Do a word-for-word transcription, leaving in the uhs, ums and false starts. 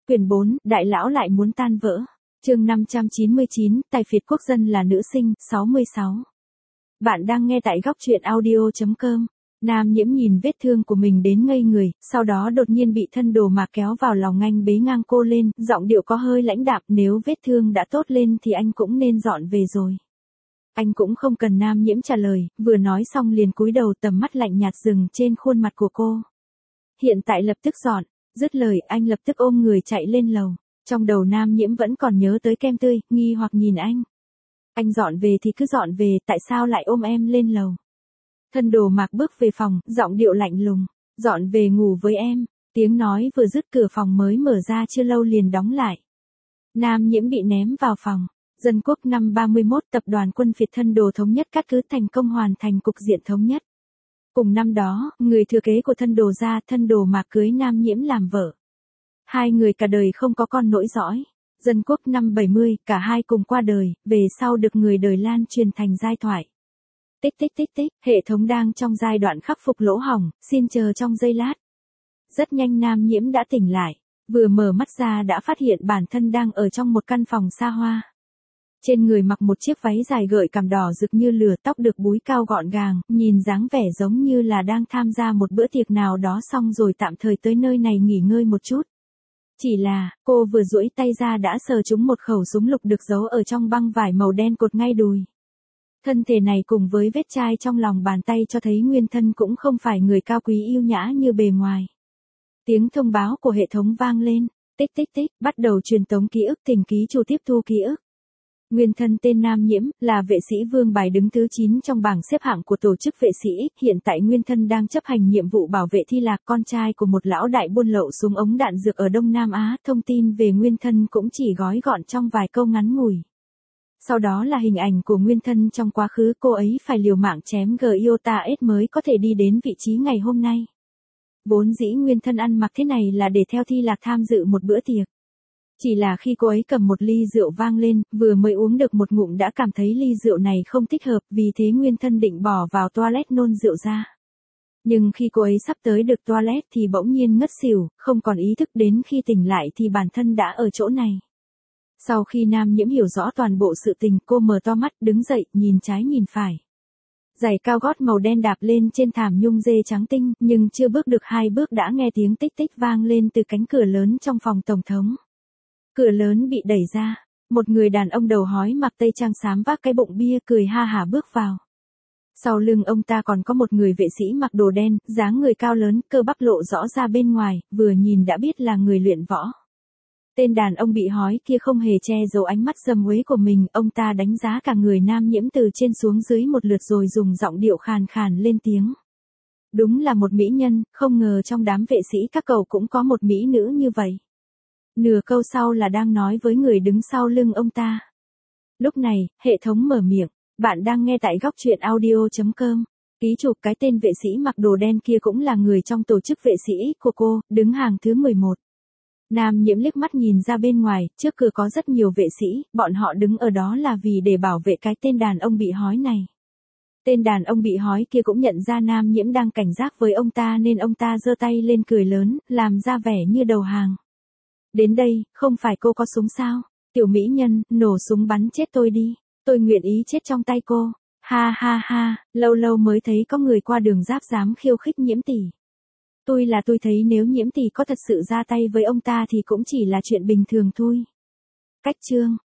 Quyển bốn, Đại lão lại muốn tan vỡ. Chương năm trăm chín mươi chín, Tài phiệt quốc dân là nữ sinh, sáu mươi sáu. Bạn đang nghe tại góc truyện audio chấm com. Nam Nhiễm nhìn vết thương của mình đến ngây người, sau đó đột nhiên bị thân Đồ Mạc kéo vào lòng anh bế ngang cô lên, giọng điệu có hơi lãnh đạm, nếu vết thương đã tốt lên thì anh cũng nên dọn về rồi. Anh cũng không cần Nam Nhiễm trả lời, vừa nói xong liền cúi đầu, tầm mắt lạnh nhạt dừng trên khuôn mặt của cô. Hiện tại lập tức dọn. Dứt lời, anh lập tức ôm người chạy lên lầu. Trong đầu Nam Nhiễm vẫn còn nhớ tới kem tươi, nghi hoặc nhìn anh. Anh dọn về thì cứ dọn về, tại sao lại ôm em lên lầu? Thân Đồ Mạc bước về phòng, giọng điệu lạnh lùng. Dọn về ngủ với em. Tiếng nói vừa dứt, cửa phòng mới mở ra chưa lâu liền đóng lại. Nam Nhiễm bị ném vào phòng. Dân quốc năm ba mươi mốt, tập đoàn quân phiệt Thân Đồ thống nhất cắt cứ thành công hoàn thành cục diện thống nhất. Cùng năm đó, người thừa kế của Thân Đồ gia, Thân Đồ Mạc cưới Nam Nhiễm làm vợ. Hai người cả đời không có con nối dõi. Dân quốc năm bảy mươi, cả hai cùng qua đời, về sau được người đời lan truyền thành giai thoại. Tích tích tích tích, hệ thống đang trong giai đoạn khắc phục lỗ hổng, xin chờ trong giây lát. Rất nhanh Nam Nhiễm đã tỉnh lại, vừa mở mắt ra đã phát hiện bản thân đang ở trong một căn phòng xa hoa. Trên người mặc một chiếc váy dài gợi cảm đỏ rực như lửa, tóc được búi cao gọn gàng, nhìn dáng vẻ giống như là đang tham gia một bữa tiệc nào đó xong rồi tạm thời tới nơi này nghỉ ngơi một chút. Chỉ là, cô vừa duỗi tay ra đã sờ trúng một khẩu súng lục được giấu ở trong băng vải màu đen cột ngay đùi. Thân thể này cùng với vết chai trong lòng bàn tay cho thấy nguyên thân cũng không phải người cao quý yêu nhã như bề ngoài. Tiếng thông báo của hệ thống vang lên, tích tích tích, bắt đầu truyền tống ký ức, thỉnh ký chủ tiếp thu ký ức. Nguyên thân tên Nam Nhiễm, là vệ sĩ vương bài đứng thứ chín trong bảng xếp hạng của tổ chức vệ sĩ, hiện tại nguyên thân đang chấp hành nhiệm vụ bảo vệ Thi Lạc, con trai của một lão đại buôn lậu súng ống đạn dược ở Đông Nam Á. Thông tin về nguyên thân cũng chỉ gói gọn trong vài câu ngắn ngủi. Sau đó là hình ảnh của nguyên thân trong quá khứ, cô ấy phải liều mạng chém Giota S mới có thể đi đến vị trí ngày hôm nay. Vốn dĩ nguyên thân ăn mặc thế này là để theo Thi Lạc tham dự một bữa tiệc. Chỉ là khi cô ấy cầm một ly rượu vang lên, vừa mới uống được một ngụm đã cảm thấy ly rượu này không thích hợp, vì thế nguyên thân định bỏ vào toilet nôn rượu ra. Nhưng khi cô ấy sắp tới được toilet thì bỗng nhiên ngất xỉu, không còn ý thức, đến khi tỉnh lại thì bản thân đã ở chỗ này. Sau khi Nam Nhiễm hiểu rõ toàn bộ sự tình, cô mở to mắt, đứng dậy, nhìn trái nhìn phải. Giày cao gót màu đen đạp lên trên thảm nhung dê trắng tinh, nhưng chưa bước được hai bước đã nghe tiếng tích tích vang lên từ cánh cửa lớn trong phòng tổng thống. Cửa lớn bị đẩy ra, một người đàn ông đầu hói mặc tây trang xám vác cái bụng bia cười ha hả bước vào. Sau lưng ông ta còn có một người vệ sĩ mặc đồ đen, dáng người cao lớn, cơ bắp lộ rõ ra bên ngoài, vừa nhìn đã biết là người luyện võ. Tên đàn ông bị hói kia không hề che giấu ánh mắt sầm uế của mình, ông ta đánh giá cả người Nam Nhiễm từ trên xuống dưới một lượt rồi dùng giọng điệu khàn khàn lên tiếng. Đúng là một mỹ nhân, không ngờ trong đám vệ sĩ các cậu cũng có một mỹ nữ như vậy. Nửa câu sau là đang nói với người đứng sau lưng ông ta. Lúc này, hệ thống mở miệng, bạn đang nghe tại góc truyện audio chấm com. Ký chủ, cái tên vệ sĩ mặc đồ đen kia cũng là người trong tổ chức vệ sĩ của cô, đứng hàng thứ mười một. Nam Nhiễm liếc mắt nhìn ra bên ngoài, trước cửa có rất nhiều vệ sĩ, bọn họ đứng ở đó là vì để bảo vệ cái tên đàn ông bị hói này. Tên đàn ông bị hói kia cũng nhận ra Nam Nhiễm đang cảnh giác với ông ta nên ông ta giơ tay lên cười lớn, làm ra vẻ như đầu hàng. Đến đây, không phải cô có súng sao? Tiểu mỹ nhân, nổ súng bắn chết tôi đi. Tôi nguyện ý chết trong tay cô. Ha ha ha, lâu lâu mới thấy có người qua đường giáp dám khiêu khích Nhiễm tỷ. Tôi là tôi thấy nếu Nhiễm tỷ có thật sự ra tay với ông ta thì cũng chỉ là chuyện bình thường thôi. Cách chương.